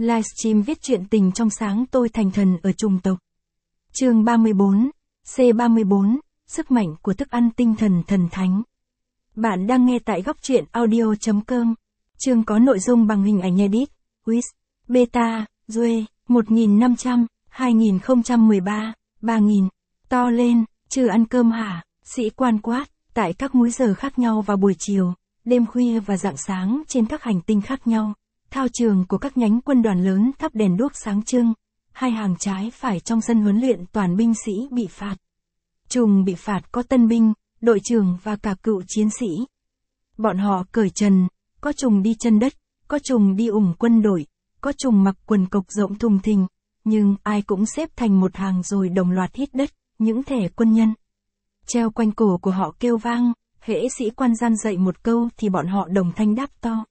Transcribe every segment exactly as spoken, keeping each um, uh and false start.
Livestream viết truyện tình trong sáng tôi thành thần ở chủng tộc. Chương ba mươi tư, C ba mươi tư, sức mạnh của thức ăn tinh thần thần thánh. Bạn đang nghe tại góc truyện audio chấm com. Chương có nội dung bằng hình ảnh edit, Wiz, Beta, Due, một nghìn năm trăm, hai nghìn không trăm mười ba, ba nghìn. To lên, chưa ăn cơm hả? Sĩ quan quát, tại các múi giờ khác nhau vào buổi chiều, đêm khuya và rạng sáng trên các hành tinh khác nhau. Thao trường của các nhánh quân đoàn lớn thắp đèn đuốc sáng trưng, hai hàng trái phải trong sân huấn luyện toàn binh sĩ bị phạt. Trùng bị phạt có tân binh, đội trưởng và cả cựu chiến sĩ. Bọn họ cởi trần, có trùng đi chân đất, có trùng đi ủng quân đội, có trùng mặc quần cộc rộng thùng thình, nhưng ai cũng xếp thành một hàng rồi đồng loạt hít đất, những thẻ quân nhân. Treo quanh cổ của họ kêu vang, hễ sĩ quan gian dạy một câu thì bọn họ đồng thanh đáp to.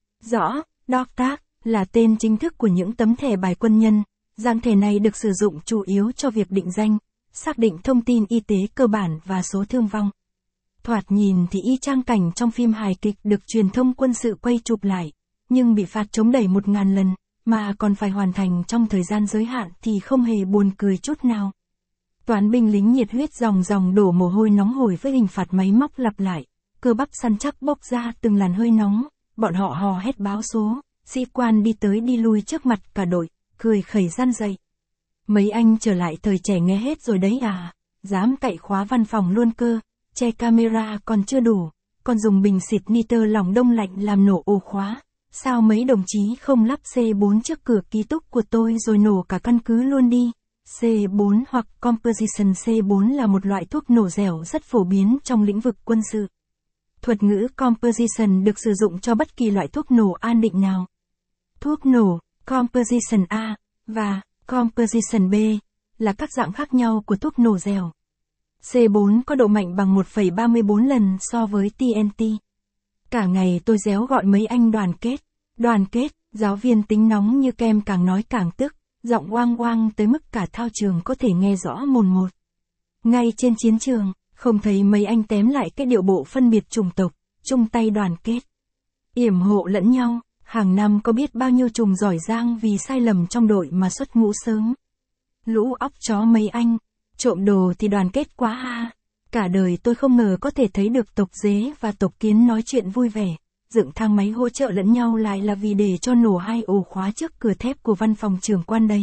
Rõ. Doctor là tên chính thức của những tấm thẻ bài quân nhân, dạng thẻ này được sử dụng chủ yếu cho việc định danh, xác định thông tin y tế cơ bản và số thương vong. Thoạt nhìn thì y chang cảnh trong phim hài kịch được truyền thông quân sự quay chụp lại, nhưng bị phạt chống đẩy một ngàn lần, mà còn phải hoàn thành trong thời gian giới hạn thì không hề buồn cười chút nào. Toán binh lính nhiệt huyết dòng dòng đổ mồ hôi nóng hổi với hình phạt máy móc lặp lại, cơ bắp săn chắc bốc ra từng làn hơi nóng. Bọn họ hò hét báo số, sĩ quan đi tới đi lui trước mặt cả đội, cười khẩy răn dậy. Mấy anh trở lại thời trẻ nghe hết rồi đấy à, dám cậy khóa văn phòng luôn cơ, che camera còn chưa đủ, còn dùng bình xịt nitơ lỏng đông lạnh làm nổ ổ khóa. Sao mấy đồng chí không lắp C bốn trước cửa ký túc của tôi rồi nổ cả căn cứ luôn đi. C bốn hoặc Composition C bốn là một loại thuốc nổ dẻo rất phổ biến trong lĩnh vực quân sự. Thuật ngữ Composition được sử dụng cho bất kỳ loại thuốc nổ an định nào. Thuốc nổ, Composition A, và Composition B, là các dạng khác nhau của thuốc nổ dẻo. C bốn có độ mạnh bằng một phẩy ba mươi tư lần so với T N T. Cả ngày tôi réo gọi mấy anh đoàn kết. Đoàn kết, giáo viên tính nóng như kem càng nói càng tức, giọng oang oang tới mức cả thao trường có thể nghe rõ mồn một. Ngay trên chiến trường, không thấy mấy anh tém lại cái điệu bộ phân biệt chủng tộc, chung tay đoàn kết, yểm hộ lẫn nhau. Hàng năm có biết bao nhiêu trùng giỏi giang vì sai lầm trong đội mà xuất ngũ sớm. Lũ óc chó mấy anh, trộm đồ thì đoàn kết quá ha. Cả đời tôi không ngờ có thể thấy được tộc dế và tộc kiến nói chuyện vui vẻ, dựng thang máy hỗ trợ lẫn nhau lại là vì để cho nổ hai ổ khóa trước cửa thép của văn phòng trưởng quan đấy.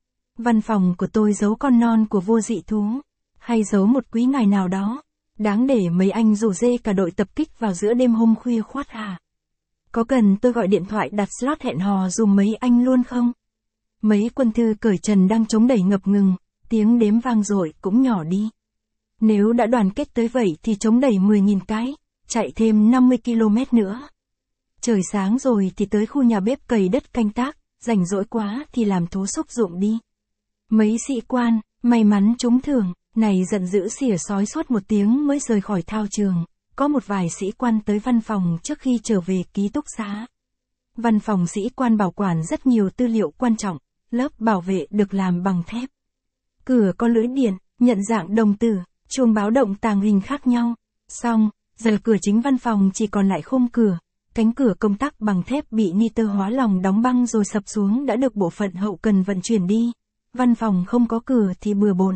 Văn phòng của tôi giấu con non của vô dị thú, hay giấu một quý ngài nào đó, đáng để mấy anh rủ dê cả đội tập kích vào giữa đêm hôm khuya khoát hả? Có cần tôi gọi điện thoại đặt slot hẹn hò dùm mấy anh luôn không? Mấy quân thư cởi trần đang chống đẩy ngập ngừng, tiếng đếm vang dội cũng nhỏ đi. Nếu đã đoàn kết tới vậy thì chống đẩy mười nghìn cái, chạy thêm năm mươi ki lô mét nữa. Trời sáng rồi thì tới khu nhà bếp cày đất canh tác, rảnh rỗi quá thì làm thố xúc ruộng đi. Mấy sĩ quan, may mắn trúng thưởng, này giận dữ xỉa sói suốt một tiếng mới rời khỏi thao trường. Có một vài sĩ quan tới văn phòng trước khi trở về ký túc xá. Văn phòng sĩ quan bảo quản rất nhiều tư liệu quan trọng, lớp bảo vệ được làm bằng thép. Cửa có lưỡi điện, nhận dạng đồng tử, chuông báo động tàng hình khác nhau. Xong, giờ cửa chính văn phòng chỉ còn lại khung cửa. Cánh cửa công tắc bằng thép bị nitơ hóa lỏng đóng băng rồi sập xuống đã được bộ phận hậu cần vận chuyển đi. Văn phòng không có cửa thì bừa bộn.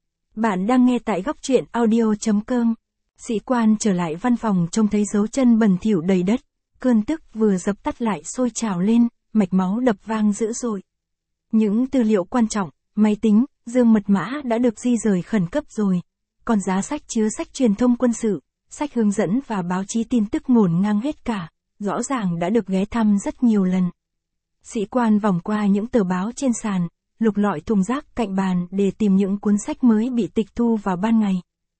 Bạn đang nghe tại góc truyện audio chấm com. Sĩ quan trở lại văn phòng trông thấy dấu chân bẩn thỉu đầy đất, cơn tức vừa dập tắt lại sôi trào lên, mạch máu đập vang dữ dội. Những tư liệu quan trọng, máy tính, dương mật mã đã được di rời khẩn cấp rồi, còn giá sách chứa sách truyền thông quân sự, sách hướng dẫn và báo chí tin tức ngổn ngang hết cả, rõ ràng đã được ghé thăm rất nhiều lần. Sĩ quan vòng qua những tờ báo trên sàn, lục lọi thùng rác cạnh bàn để tìm những cuốn sách mới bị tịch thu vào ban ngày.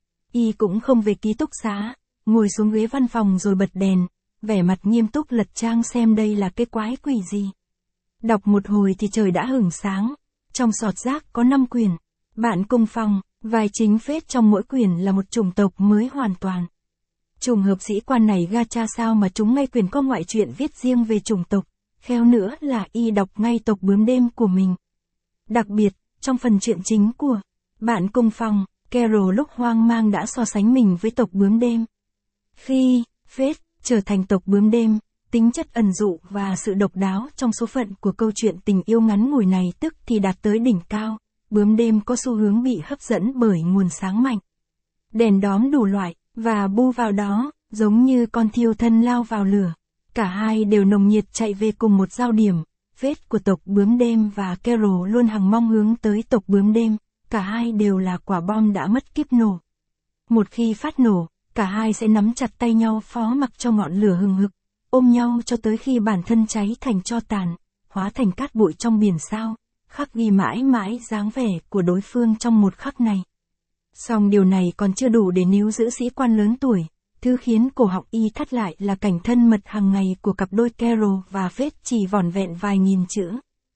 Y cũng không về ký túc xá, ngồi xuống ghế văn phòng rồi bật đèn, vẻ mặt nghiêm túc lật trang xem đây là cái quái quỷ gì. Đọc một hồi thì trời đã hửng sáng, trong sọt rác có năm quyển, bạn cùng phòng, vai chính phết trong mỗi quyển là một chủng tộc mới hoàn toàn. Trùng hợp sĩ quan này gacha sao mà chúng ngay quyển có ngoại truyện viết riêng về chủng tộc, khéo nữa là y đọc ngay tộc bướm đêm của mình. Đặc biệt, trong phần truyện chính của bạn cùng phòng, Carol lúc hoang mang đã so sánh mình với tộc bướm đêm. Khi phết trở thành tộc bướm đêm, Tính chất ẩn dụ và sự độc đáo trong số phận của câu chuyện tình yêu ngắn ngủi này tức thì đạt tới đỉnh cao, bướm đêm có xu hướng bị hấp dẫn bởi nguồn sáng mạnh. Đèn đóm đủ loại, và bu vào đó, giống như con thiêu thân lao vào lửa. Cả hai đều nồng nhiệt chạy về cùng một giao điểm. Vết của tộc bướm đêm và Carol luôn hằng mong hướng tới tộc bướm đêm, cả hai đều là quả bom đã mất kíp nổ. Một khi phát nổ, cả hai sẽ nắm chặt tay nhau phó mặc cho ngọn lửa hừng hực, ôm nhau cho tới khi bản thân cháy thành tro tàn, hóa thành cát bụi trong biển sao, khắc ghi mãi mãi dáng vẻ của đối phương trong một khắc này. Song điều này còn chưa đủ để níu giữ sĩ quan lớn tuổi, thứ khiến cổ họng y thắt lại là cảnh thân mật hàng ngày của cặp đôi Carol và Faith chỉ vỏn vẹn vài nghìn chữ.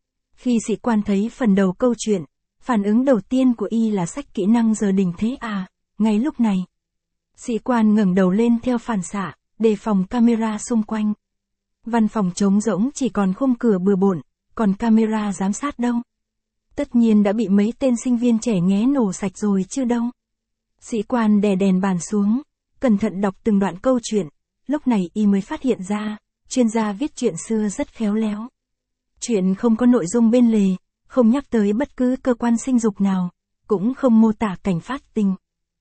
Khi sĩ quan thấy phần đầu câu chuyện, phản ứng đầu tiên của y là sách kỹ năng giờ đỉnh thế à, ngay lúc này. Sĩ quan ngẩng đầu lên theo phản xạ, đề phòng camera xung quanh. Văn phòng trống rỗng chỉ còn khung cửa bừa bộn, còn camera giám sát đâu? Tất nhiên đã bị mấy tên sinh viên trẻ nghé nổ sạch rồi chứ đâu. Sĩ quan đè đèn bàn xuống, cẩn thận đọc từng đoạn câu chuyện, lúc này y mới phát hiện ra, chuyên gia viết chuyện xưa rất khéo léo. Chuyện không có nội dung bên lề, không nhắc tới bất cứ cơ quan sinh dục nào, cũng không mô tả cảnh phát tình.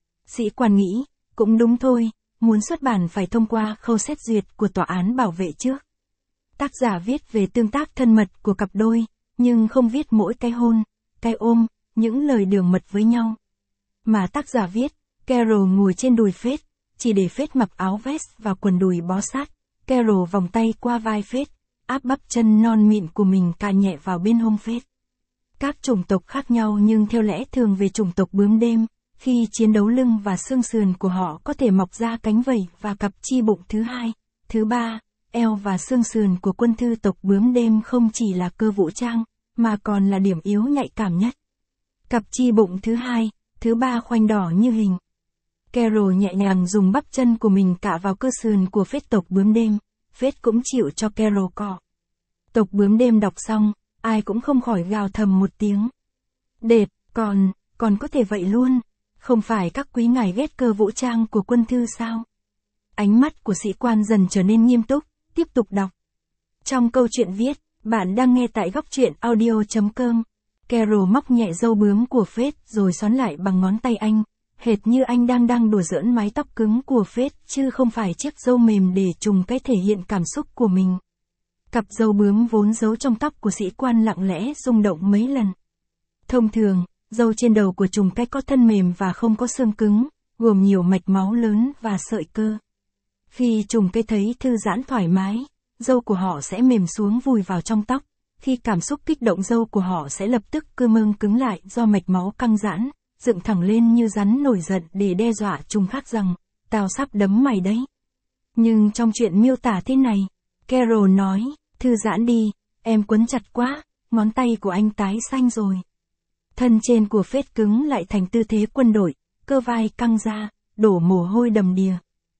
Sĩ quan nghĩ, cũng đúng thôi, muốn xuất bản phải thông qua khâu xét duyệt của tòa án bảo vệ trước. Tác giả viết về tương tác thân mật của cặp đôi, nhưng không viết mỗi cái hôn, cái ôm, những lời đường mật với nhau. Mà tác giả viết, Carol ngồi trên đùi Faith, chỉ để Faith mặc áo vest và quần đùi bó sát. Carol vòng tay qua vai Faith, áp bắp chân non mịn của mình cà nhẹ vào bên hông Faith. Các chủng tộc khác nhau nhưng theo lẽ thường về chủng tộc bướm đêm, khi chiến đấu lưng và xương sườn của họ có thể mọc ra cánh vẩy và cặp chi bụng thứ hai, thứ ba, eo và xương sườn của quân thư tộc bướm đêm không chỉ là cơ vũ trang, mà còn là điểm yếu nhạy cảm nhất. Cặp chi bụng thứ hai, thứ ba khoanh đỏ như hình. Carol nhẹ nhàng dùng bắp chân của mình cạ vào cơ sườn của Faith tộc bướm đêm, Faith cũng chịu cho Carol cọ. Tộc bướm đêm đọc xong, ai cũng không khỏi gào thầm một tiếng. Đệt, còn, còn có thể vậy luôn, không phải các quý ngài ghét cơ vũ trang của quân thư sao? Ánh mắt của sĩ quan dần trở nên nghiêm túc, tiếp tục đọc. Trong câu chuyện viết, bạn đang nghe tại góc truyện audio chấm com. Carol móc nhẹ râu bướm của Faith rồi xoắn lại bằng ngón tay anh, hệt như anh đang đang đùa giỡn mái tóc cứng của Faith chứ không phải chiếc râu mềm để trùng cái thể hiện cảm xúc của mình. Cặp râu bướm vốn giấu trong tóc của sĩ quan lặng lẽ rung động mấy lần. Thông thường, râu trên đầu của trùng cái có thân mềm và không có xương cứng, gồm nhiều mạch máu lớn và sợi cơ. Khi trùng cái thấy thư giãn thoải mái, râu của họ sẽ mềm xuống vùi vào trong tóc. Khi cảm xúc kích động râu của họ sẽ lập tức cơ mương cứng lại do mạch máu căng giãn, dựng thẳng lên như rắn nổi giận để đe dọa trùng khác rằng, tao sắp đấm mày đấy. Nhưng trong chuyện miêu tả thế này, Carol nói, thư giãn đi, em quấn chặt quá, ngón tay của anh tái xanh rồi. Thân trên của Faith cứng lại thành tư thế quân đội, cơ vai căng ra, đổ mồ hôi đầm đìa.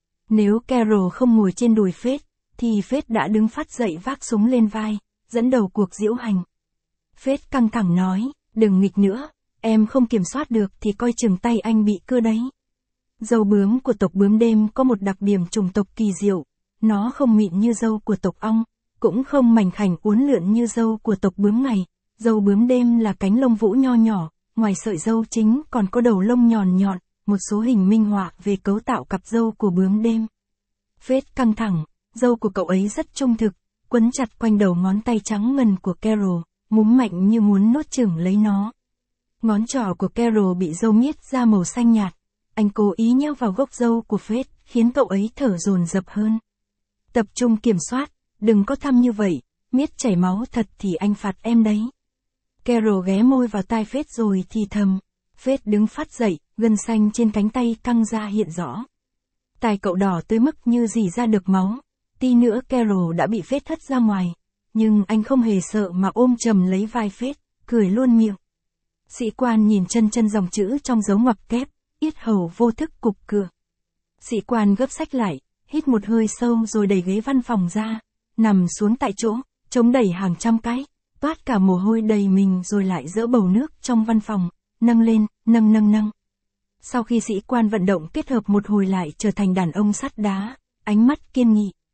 Nếu Carol không ngồi trên đùi Faith, thì Faith đã đứng phát dậy vác súng lên vai, dẫn đầu cuộc diễu hành. Faith căng thẳng nói, đừng nghịch nữa, em không kiểm soát được thì coi chừng tay anh bị cưa đấy. Râu bướm của tộc bướm đêm có một đặc điểm chủng tộc kỳ diệu, nó không mịn như râu của tộc ong, cũng không mảnh khảnh uốn lượn như râu của tộc bướm ngày. Râu bướm đêm là cánh lông vũ nho nhỏ, ngoài sợi râu chính còn có đầu lông nhọn nhọn, một số hình minh họa về cấu tạo cặp râu của bướm đêm. Faith căng thẳng, râu của cậu ấy rất trung thực, quấn chặt quanh đầu ngón tay trắng ngần của Carol, múm mạnh như muốn nuốt chửng lấy nó. Ngón trỏ của Carol bị râu miết ra màu xanh nhạt, anh cố ý nheo vào gốc râu của Faith, khiến cậu ấy thở dồn dập hơn. Tập trung kiểm soát, đừng có thăm như vậy, miết chảy máu thật thì anh phạt em đấy. Carol ghé môi vào tai Faith rồi thì thầm. Faith đứng phát dậy, gân xanh trên cánh tay căng ra hiện rõ. Tai cậu đỏ tới mức như rỉ ra được máu. Tí nữa Carol đã bị Faith hất ra ngoài. Nhưng anh không hề sợ mà ôm chầm lấy vai Faith, cười luôn miệng. Sĩ quan nhìn chân chân dòng chữ trong dấu ngoặc kép, yết hầu vô thức cục cửa. Sĩ quan gấp sách lại, hít một hơi sâu rồi đẩy ghế văn phòng ra, nằm xuống tại chỗ, chống đẩy hàng trăm cái, toát cả mồ hôi đầy mình rồi lại dỡ bầu nước trong văn phòng, nâng lên, nâng nâng nâng. Sau khi sĩ quan vận động kết hợp một hồi lại trở thành đàn ông sắt đá, ánh mắt kiên nghị.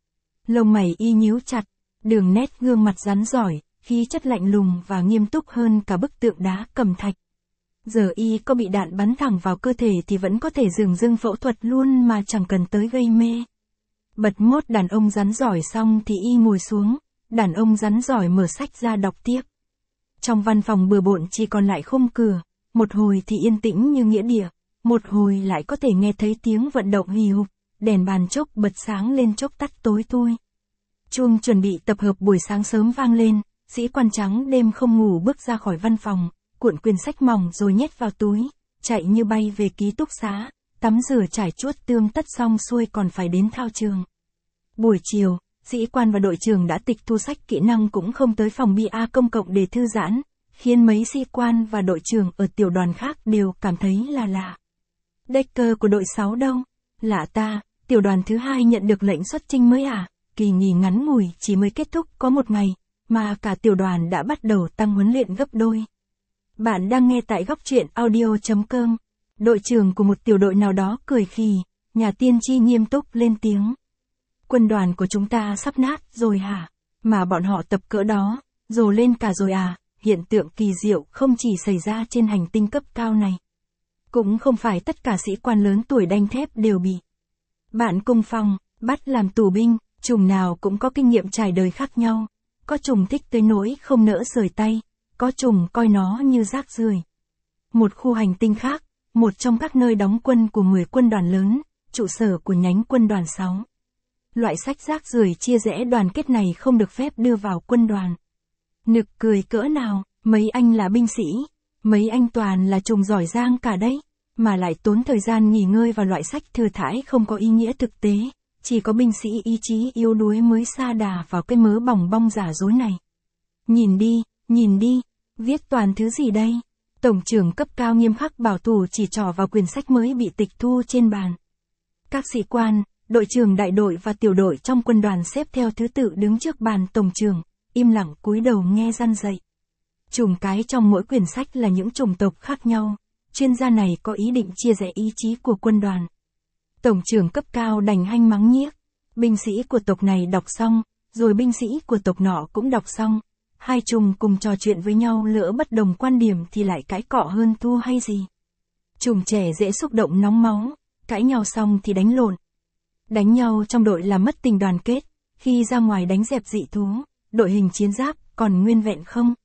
Lông mày y nhíu chặt, đường nét gương mặt rắn giỏi, khí chất lạnh lùng và nghiêm túc hơn cả bức tượng đá cẩm thạch. Giờ y có bị đạn bắn thẳng vào cơ thể thì vẫn có thể dừng dưng phẫu thuật luôn mà chẳng cần tới gây mê. Bật mốt đàn ông rắn giỏi xong thì y ngồi xuống, đàn ông rắn giỏi mở sách ra đọc tiếp. Trong văn phòng bừa bộn chỉ còn lại khung cửa, một hồi thì yên tĩnh như nghĩa địa, một hồi lại có thể nghe thấy tiếng vận động hì hục, đèn bàn chốc bật sáng lên chốc tắt tối thui. Chuông chuẩn bị tập hợp buổi sáng sớm vang lên, sĩ quan trắng đêm không ngủ bước ra khỏi văn phòng, cuộn quyển sách mỏng rồi nhét vào túi, chạy như bay về ký túc xá, tắm rửa trải chuốt tươm tất xong xuôi còn phải đến thao trường. Buổi chiều, sĩ quan và đội trưởng đã tịch thu sách kỹ năng cũng không tới phòng bia công cộng để thư giãn, khiến mấy sĩ quan và đội trưởng ở tiểu đoàn khác đều cảm thấy là lạ. Decker của đội sáu đâu? Lạ ta, tiểu đoàn thứ hai nhận được lệnh xuất chinh mới à? Kỳ nghỉ ngắn ngủi chỉ mới kết thúc có một ngày, mà cả tiểu đoàn đã bắt đầu tăng huấn luyện gấp đôi. Bạn đang nghe tại góc truyện audio chấm com. Đội trưởng của một tiểu đội nào đó cười khì, nhà tiên tri nghiêm túc lên tiếng. Quân đoàn của chúng ta sắp nát rồi hả? Mà bọn họ tập cỡ đó, rồ lên cả rồi à? Hiện tượng kỳ diệu không chỉ xảy ra trên hành tinh cấp cao này. Cũng không phải tất cả sĩ quan lớn tuổi đanh thép đều bị bạn cùng phòng, bắt làm tù binh, chủng nào cũng có kinh nghiệm trải đời khác nhau. Có chủng thích tới nỗi không nỡ rời tay, có chủng coi nó như rác rưởi. Một khu hành tinh khác, một trong các nơi đóng quân của mười quân đoàn lớn, trụ sở của nhánh quân đoàn sáu. Loại sách rác rưởi chia rẽ đoàn kết này không được phép đưa vào quân đoàn. Nực cười cỡ nào, mấy anh là binh sĩ, mấy anh toàn là chủng giỏi giang cả đấy, mà lại tốn thời gian nghỉ ngơi vào loại sách thừa thãi không có ý nghĩa thực tế, chỉ có binh sĩ ý chí yếu đuối mới sa đà vào cái mớ bòng bong giả dối này. Nhìn đi, nhìn đi, viết toàn thứ gì đây? Tổng trưởng cấp cao nghiêm khắc bảo thủ chỉ trỏ vào quyển sách mới bị tịch thu trên bàn. Các sĩ quan, đội trưởng đại đội và tiểu đội trong quân đoàn xếp theo thứ tự đứng trước bàn tổng trưởng, im lặng cúi đầu nghe răn dạy. Chủng cái trong mỗi quyển sách là những chủng tộc khác nhau, chuyên gia này có ý định chia rẽ ý chí của quân đoàn. Tổng trưởng cấp cao đành hanh mắng nhiếc, binh sĩ của tộc này đọc xong, rồi binh sĩ của tộc nọ cũng đọc xong. Hai chủng cùng trò chuyện với nhau lỡ bất đồng quan điểm thì lại cãi cọ hơn thua hay gì. Chủng trẻ dễ xúc động nóng máu, cãi nhau xong thì đánh lộn. Đánh nhau trong đội là mất tình đoàn kết, khi ra ngoài đánh dẹp dị thú, đội hình chiến giáp còn nguyên vẹn không?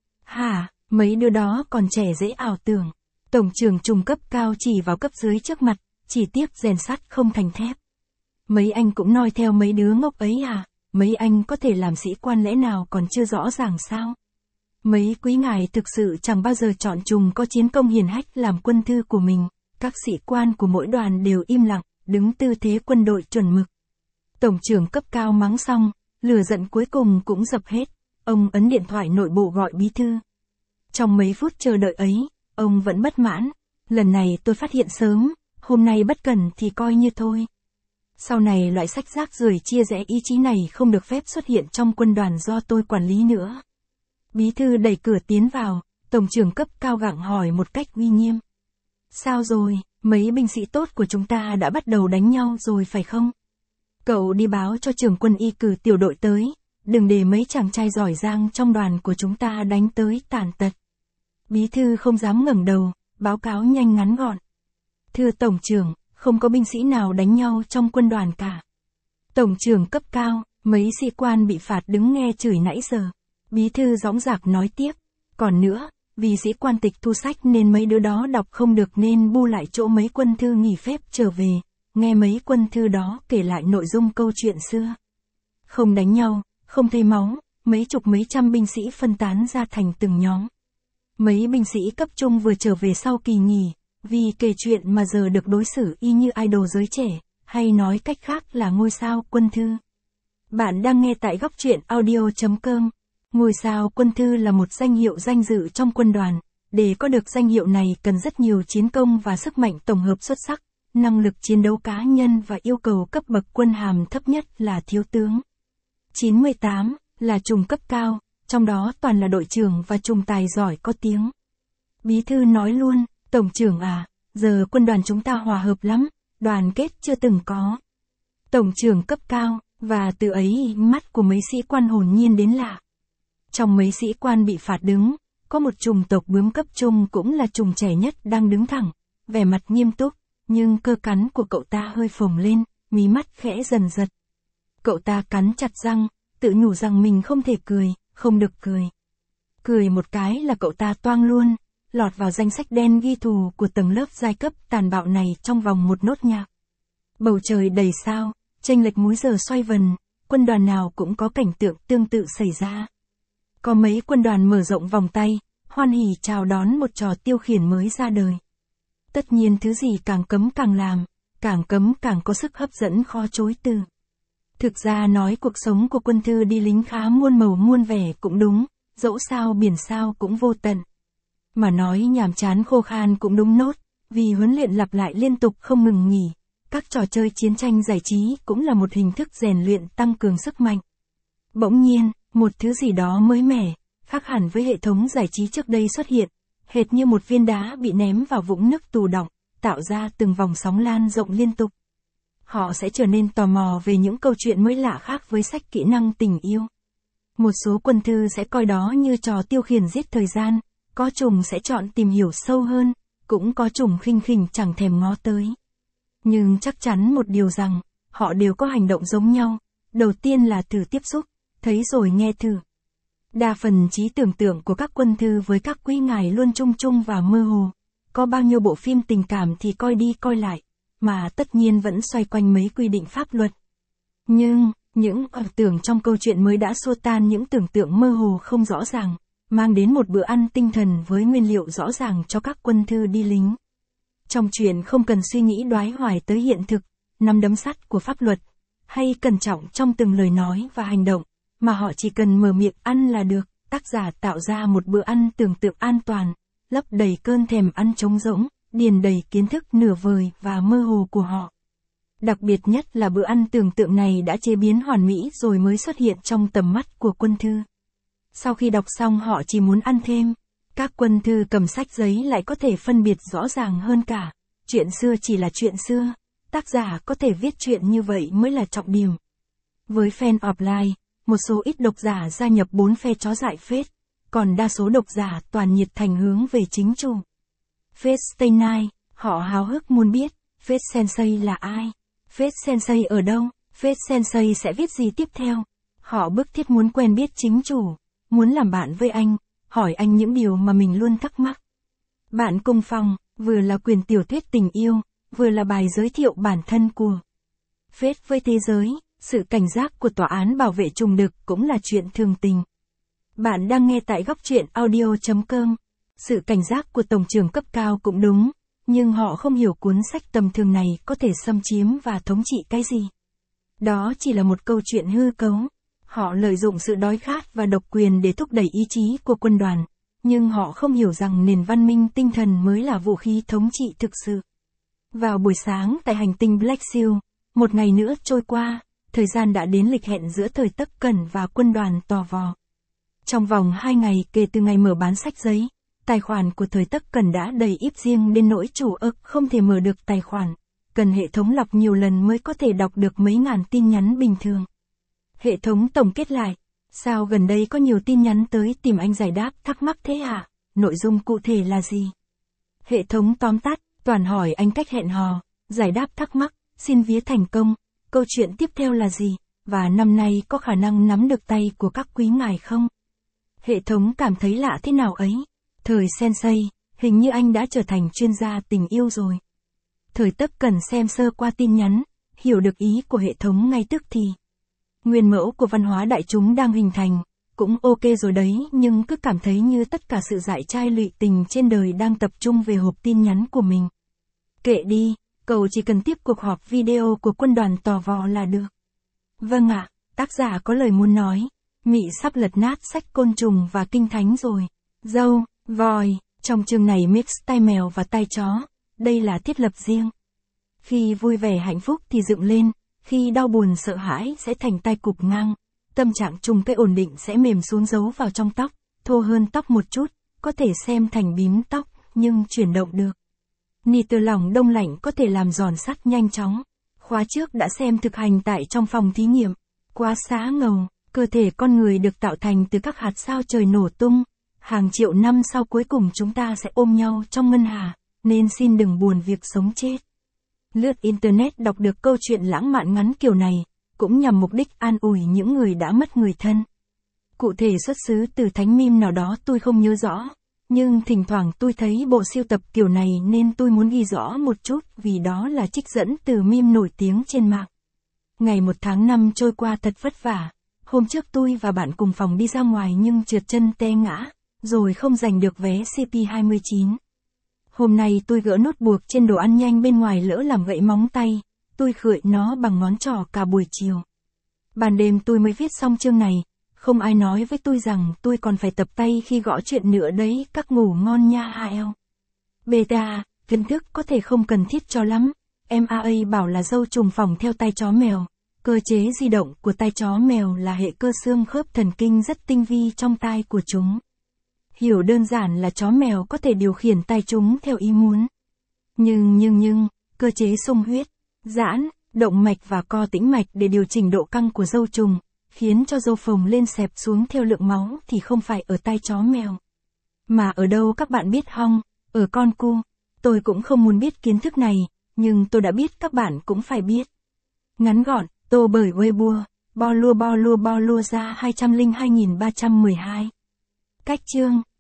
Hả, mấy đứa đó còn trẻ dễ ảo tưởng. Tổng trưởng trung cấp cao chỉ vào cấp dưới trước mặt, chỉ tiếc rèn sắt không thành thép. Mấy anh cũng noi theo mấy đứa ngốc ấy à? Mấy anh có thể làm sĩ quan lẽ nào còn chưa rõ ràng sao? Mấy quý ngài thực sự chẳng bao giờ chọn trùng có chiến công hiển hách làm quân thư của mình. Các sĩ quan của mỗi đoàn đều im lặng, đứng tư thế quân đội chuẩn mực. Tổng trưởng cấp cao mắng xong, lửa giận cuối cùng cũng dập hết. Ông ấn điện thoại nội bộ gọi bí thư. Trong mấy phút chờ đợi ấy, ông vẫn bất mãn. Lần này tôi phát hiện sớm, hôm nay bất cẩn thì coi như thôi. Sau này loại sách rác rưởi chia rẽ ý chí này không được phép xuất hiện trong quân đoàn do tôi quản lý nữa. Bí thư đẩy cửa tiến vào, tổng trưởng cấp cao gặng hỏi một cách uy nghiêm. Sao rồi, mấy binh sĩ tốt của chúng ta đã bắt đầu đánh nhau rồi phải không? Cậu đi báo cho trưởng quân y cử tiểu đội tới, đừng để mấy chàng trai giỏi giang trong đoàn của chúng ta đánh tới tàn tật. Bí thư không dám ngẩng đầu, báo cáo nhanh ngắn gọn. Thưa tổng trưởng, không có binh sĩ nào đánh nhau trong quân đoàn cả. Tổng trưởng cấp cao, mấy sĩ quan bị phạt đứng nghe chửi nãy giờ. Bí thư dõng dạc nói tiếp. Còn nữa, vì sĩ quan tịch thu sách nên mấy đứa đó đọc không được nên bu lại chỗ mấy quân thư nghỉ phép trở về, nghe mấy quân thư đó kể lại nội dung câu chuyện xưa. Không đánh nhau, không thấy máu, mấy chục mấy trăm binh sĩ phân tán ra thành từng nhóm. Mấy binh sĩ cấp trung vừa trở về sau kỳ nghỉ, vì kể chuyện mà giờ được đối xử y như idol giới trẻ, hay nói cách khác là ngôi sao quân thư. Bạn đang nghe tại góc truyện audio chấm com. Ngôi sao quân thư là một danh hiệu danh dự trong quân đoàn. Để có được danh hiệu này cần rất nhiều chiến công và sức mạnh tổng hợp xuất sắc, năng lực chiến đấu cá nhân và yêu cầu cấp bậc quân hàm thấp nhất là thiếu tướng. chín mươi tám là trùng cấp cao, trong đó toàn là đội trưởng và trùng tài giỏi có tiếng. Bí thư nói luôn, tổng trưởng à, giờ quân đoàn chúng ta hòa hợp lắm, đoàn kết chưa từng có. Tổng trưởng cấp cao, Và từ ấy mắt của mấy sĩ quan hồn nhiên đến lạ. Trong mấy sĩ quan bị phạt đứng, có một trùng tộc bướm cấp trung cũng là trùng trẻ nhất đang đứng thẳng, vẻ mặt nghiêm túc, nhưng cơ cắn của cậu ta hơi phồng lên, mí mắt khẽ dần giật. Cậu ta cắn chặt răng, tự nhủ rằng mình không thể cười, không được cười. Cười một cái là cậu ta toang luôn, lọt vào danh sách đen ghi thù của tầng lớp giai cấp tàn bạo này trong vòng một nốt nhạc. Bầu trời đầy sao, chênh lệch múi giờ xoay vần, quân đoàn nào cũng có cảnh tượng tương tự xảy ra. Có mấy quân đoàn mở rộng vòng tay, hoan hỉ chào đón một trò tiêu khiển mới ra đời. Tất nhiên thứ gì càng cấm càng làm, càng cấm càng có sức hấp dẫn khó chối từ. Thực ra nói cuộc sống của quân thư đi lính khá muôn màu muôn vẻ cũng đúng, dẫu sao biển sao cũng vô tận. Mà nói nhàm chán khô khan cũng đúng nốt, vì huấn luyện lặp lại liên tục không ngừng nghỉ. Các trò chơi chiến tranh giải trí cũng là một hình thức rèn luyện tăng cường sức mạnh. Bỗng nhiên, một thứ gì đó mới mẻ, khác hẳn với hệ thống giải trí trước đây xuất hiện, hệt như một viên đá bị ném vào vũng nước tù đọng, tạo ra từng vòng sóng lan rộng liên tục. Họ sẽ trở nên tò mò về những câu chuyện mới lạ khác với sách kỹ năng tình yêu. Một số quân thư sẽ coi đó như trò tiêu khiển giết thời gian, có chủng sẽ chọn tìm hiểu sâu hơn, cũng có chủng khinh khỉnh chẳng thèm ngó tới. Nhưng chắc chắn một điều rằng, họ đều có hành động giống nhau, đầu tiên là thử tiếp xúc, thấy rồi nghe thử. Đa phần trí tưởng tượng của các quân thư với các quý ngài luôn chung chung và mơ hồ, có bao nhiêu bộ phim tình cảm thì coi đi coi lại, mà tất nhiên vẫn xoay quanh mấy quy định pháp luật. Nhưng, những ảo tưởng trong câu chuyện mới đã xua tan những tưởng tượng mơ hồ không rõ ràng, mang đến một bữa ăn tinh thần với nguyên liệu rõ ràng cho các quân thư đi lính. Trong chuyện không cần suy nghĩ đoái hoài tới hiện thực, nắm đấm sắt của pháp luật, hay cẩn trọng trong từng lời nói và hành động, mà họ chỉ cần mở miệng ăn là được. Tác giả tạo ra một bữa ăn tưởng tượng an toàn, lấp đầy cơn thèm ăn trống rỗng, điền đầy kiến thức nửa vời và mơ hồ của họ. Đặc biệt nhất là bữa ăn tưởng tượng này đã chế biến hoàn mỹ rồi mới xuất hiện trong tầm mắt của quân thư. Sau khi đọc xong họ chỉ muốn ăn thêm. Các quân thư cầm sách giấy lại có thể phân biệt rõ ràng hơn cả. Chuyện xưa chỉ là chuyện xưa. Tác giả có thể viết chuyện như vậy mới là trọng điểm. Với fan offline, một số ít độc giả gia nhập bốn phe chó dại phết, còn đa số độc giả toàn nhiệt thành hướng về chính chủ. Fate Stay Night, họ háo hức muốn biết, Fate Sensei là ai? Fate Sensei ở đâu? Fate Sensei sẽ viết gì tiếp theo? Họ bức thiết muốn quen biết chính chủ, muốn làm bạn với anh, hỏi anh những điều mà mình luôn thắc mắc. Bạn cùng phòng, vừa là quyền tiểu thuyết tình yêu, vừa là bài giới thiệu bản thân của Fate với thế giới. Sự cảnh giác của tòa án bảo vệ trùng đực cũng là chuyện thường tình. Bạn đang nghe tại góc truyện audio chấm com. Sự cảnh giác của tổng trưởng cấp cao cũng đúng, nhưng họ không hiểu cuốn sách tầm thường này có thể xâm chiếm và thống trị cái gì. Đó chỉ là một câu chuyện hư cấu. Họ lợi dụng sự đói khát và độc quyền để thúc đẩy ý chí của quân đoàn, nhưng họ không hiểu rằng nền văn minh tinh thần mới là vũ khí thống trị thực sự. Vào buổi sáng tại hành tinh Black Seal, một ngày nữa trôi qua. Thời gian đã đến lịch hẹn giữa thời Tấc Cẩn và quân đoàn Tò Vò. Trong vòng hai ngày kể từ ngày mở bán sách giấy, tài khoản của thời Tấc Cẩn đã đầy íp riêng đến nỗi chủ ức không thể mở được tài khoản, cần hệ thống lọc nhiều lần mới có thể đọc được mấy ngàn tin nhắn bình thường. Hệ thống tổng kết lại, sao gần đây có nhiều tin nhắn tới tìm anh giải đáp thắc mắc thế hả? Nội dung cụ thể là gì? Hệ thống tóm tắt, toàn hỏi anh cách hẹn hò, giải đáp thắc mắc, xin vía thành công. Câu chuyện tiếp theo là gì, và năm nay có khả năng nắm được tay của các quý ngài không? Hệ thống cảm thấy lạ thế nào ấy. Thời Sensei, hình như anh đã trở thành chuyên gia tình yêu rồi. Thời Tấc Cẩn xem sơ qua tin nhắn, hiểu được ý của hệ thống ngay tức thì. Nguyên mẫu của văn hóa đại chúng đang hình thành, cũng ok rồi đấy, nhưng cứ cảm thấy như tất cả sự dại trai lụy tình trên đời đang tập trung về hộp tin nhắn của mình. Kệ đi. Cậu chỉ cần tiếp cuộc họp video của quân đoàn Tò Vò là được. Vâng ạ, tác giả có lời muốn nói. Mị sắp lật nát sách côn trùng và kinh thánh rồi. Dâu, voi, trong chương này mix tai mèo và tai chó. Đây là thiết lập riêng. Khi vui vẻ hạnh phúc thì dựng lên, khi đau buồn sợ hãi sẽ thành tai cụp ngang. Tâm trạng trùng cây ổn định sẽ mềm xuống giấu vào trong tóc, thô hơn tóc một chút, có thể xem thành bím tóc, nhưng chuyển động được. Nitơ lỏng đông lạnh có thể làm giòn sắt nhanh chóng. Khóa trước đã xem thực hành tại trong phòng thí nghiệm. Quá xá ngầu, cơ thể con người được tạo thành từ các hạt sao trời nổ tung. Hàng triệu năm sau cuối cùng chúng ta sẽ ôm nhau trong ngân hà, nên xin đừng buồn việc sống chết. Lướt Internet đọc được câu chuyện lãng mạn ngắn kiểu này, cũng nhằm mục đích an ủi những người đã mất người thân. Cụ thể xuất xứ từ thánh meme nào đó tôi không nhớ rõ, nhưng thỉnh thoảng tôi thấy bộ sưu tập kiểu này nên tôi muốn ghi rõ một chút vì đó là trích dẫn từ meme nổi tiếng trên mạng. Ngày một tháng năm trôi qua thật vất vả, hôm trước tôi và bạn cùng phòng đi ra ngoài nhưng trượt chân té ngã, rồi không giành được vé C P hai mươi chín. Hôm nay tôi gỡ nút buộc trên đồ ăn nhanh bên ngoài lỡ làm gãy móng tay, tôi khựi nó bằng ngón trỏ cả buổi chiều. Ban đêm tôi mới viết xong chương này, không ai nói với tôi rằng tôi còn phải tập tay khi gõ chuyện nữa đấy, các ngủ ngon nha a lờ. Beta, kiến thức có thể không cần thiết cho lắm, em a a bảo là dâu trùng phỏng theo tai chó mèo. Cơ chế di động của tai chó mèo là hệ cơ xương khớp thần kinh rất tinh vi trong tai của chúng. Hiểu đơn giản là chó mèo có thể điều khiển tai chúng theo ý muốn. Nhưng nhưng nhưng, cơ chế xung huyết, giãn, động mạch và co tĩnh mạch để điều chỉnh độ căng của dâu trùng, khiến cho dâu phồng lên xẹp xuống theo lượng máu thì không phải ở tai chó mèo. Mà ở đâu các bạn biết không? Ở con cu. Tôi cũng không muốn biết kiến thức này, nhưng tôi đã biết các bạn cũng phải biết. Ngắn gọn, tô bởi Weibo, bo lua bo lua bo lua ra hai trăm lẻ hai nghìn ba trăm mười hai. Cách chương